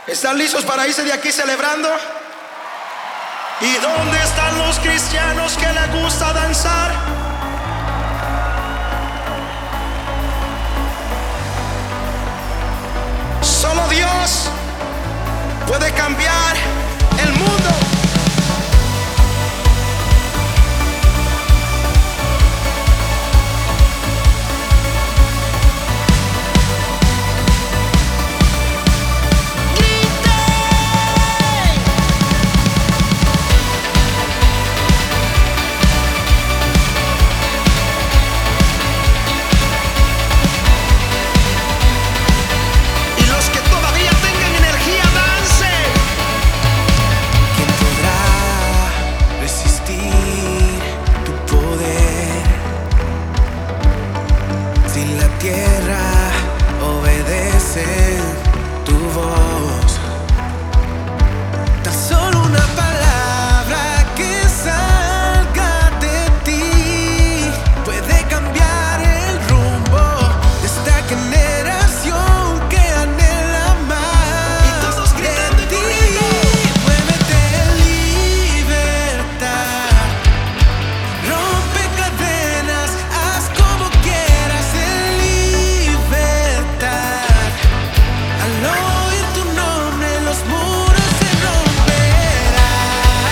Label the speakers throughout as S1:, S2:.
S1: ¿Están listos para irse de aquí celebrando? ¿Y dónde están los cristianos que les gusta danzar? Solo Dios puede cambiar el mundo.
S2: Tierra obedece tu voz. Tan solo una palabra que salga de ti puede cambiar el rumbo de esta generación que anhela más.
S1: Y todos gritando
S2: de ti. Muévete en libertad, rompe cadenas, haz como quieras. Al oír tu nombre los muros se romperán.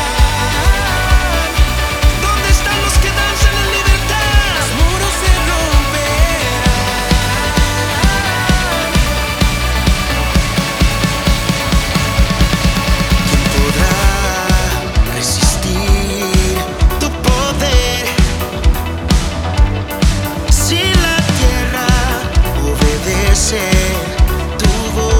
S1: ¿Dónde están los que danzan en libertad?
S2: Los muros se romperán. ¿Quién podrá resistir tu poder si la tierra obedece tu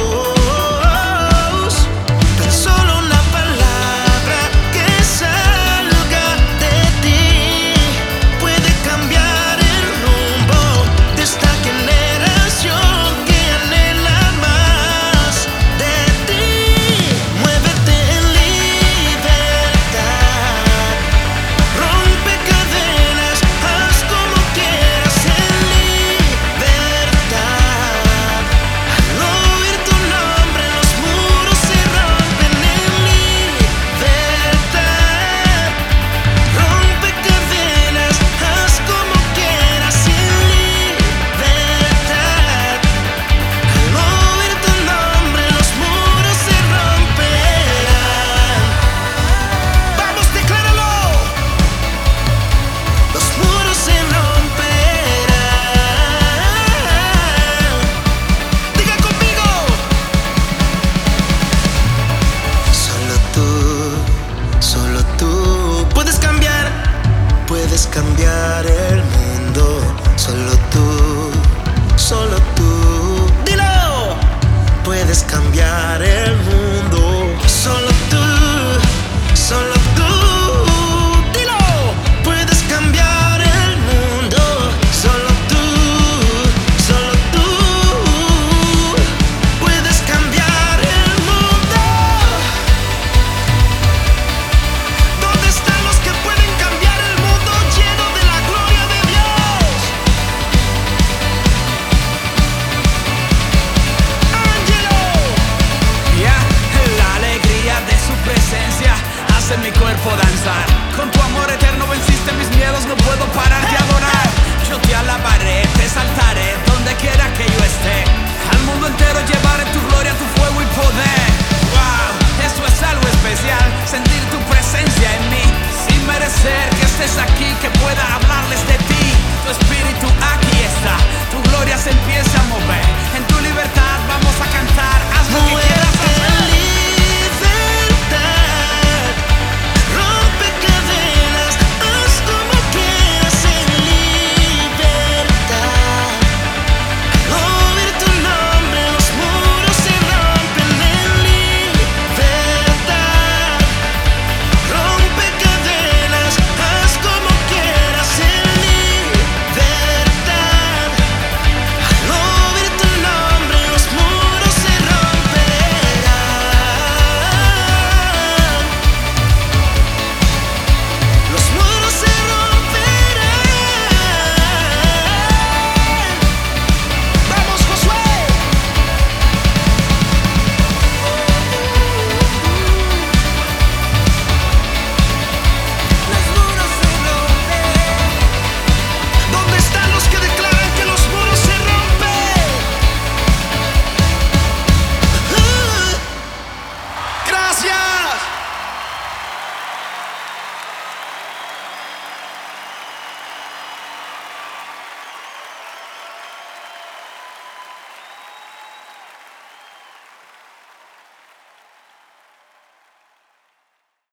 S2: voz? Tan solo una palabra que salga de ti puede cambiar el rumbo de esta generación que anhela más de ti. Muévete en libertad, rompe cadenas, haz como quieras en libertad. Al oír tu nombre los muros se rompen en libertad. Rompe cadenas, haz como quieras en libertad. Al oír tu nombre los muros se romperán. Vamos, decláralo. Los muros se romperán. Diga conmigo. Solo tú puedes cambiar el mundo. Solo tú, dilo, puedes cambiar el mundo. Solo tú, dilo, puedes cambiar el mundo. Solo tú, puedes cambiar el mundo. ¿Dónde están los que pueden cambiar el mundo lleno de la gloria de Dios? Ángelo.
S3: Ya, la alegría de su presencia hace mi cuerpo danzar.